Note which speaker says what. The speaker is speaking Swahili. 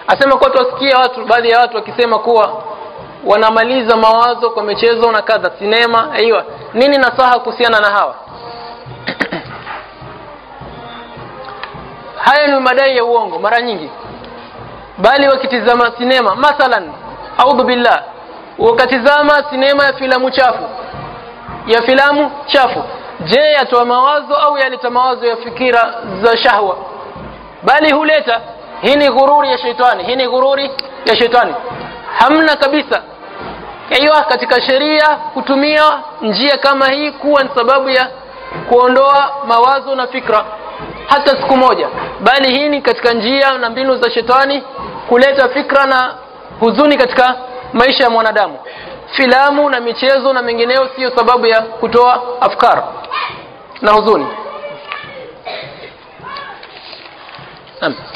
Speaker 1: Asema kwa tusikia watu, baadhi ya watu wakisema kuwa wanamaliza mawazo kwa michezo na kadha, sinema. Aiyo, nini nasaha kuhusiana na hawa? Haya ni madai ya uongo mara nyingi. Bali wakitizama sinema mathalan, audhu billah, wakatizama sinema ya filamu chafu, je, yatoa mawazo au yaleta mawazo ya fikira za shahwa? Bali huleta. Hii ni ghururi ya shetani, hamna kabisa. Hiyo katika sheria kutumia njia kama hii kuwa ni sababu ya kuondoa mawazo na fikra hata siku moja, bali hii ni katika njia na mbinu za shetani kuleta fikra na huzuni katika maisha ya mwanadamu. Filamu na michezo na mengineo sio sababu ya kutoa afkar na huzuni.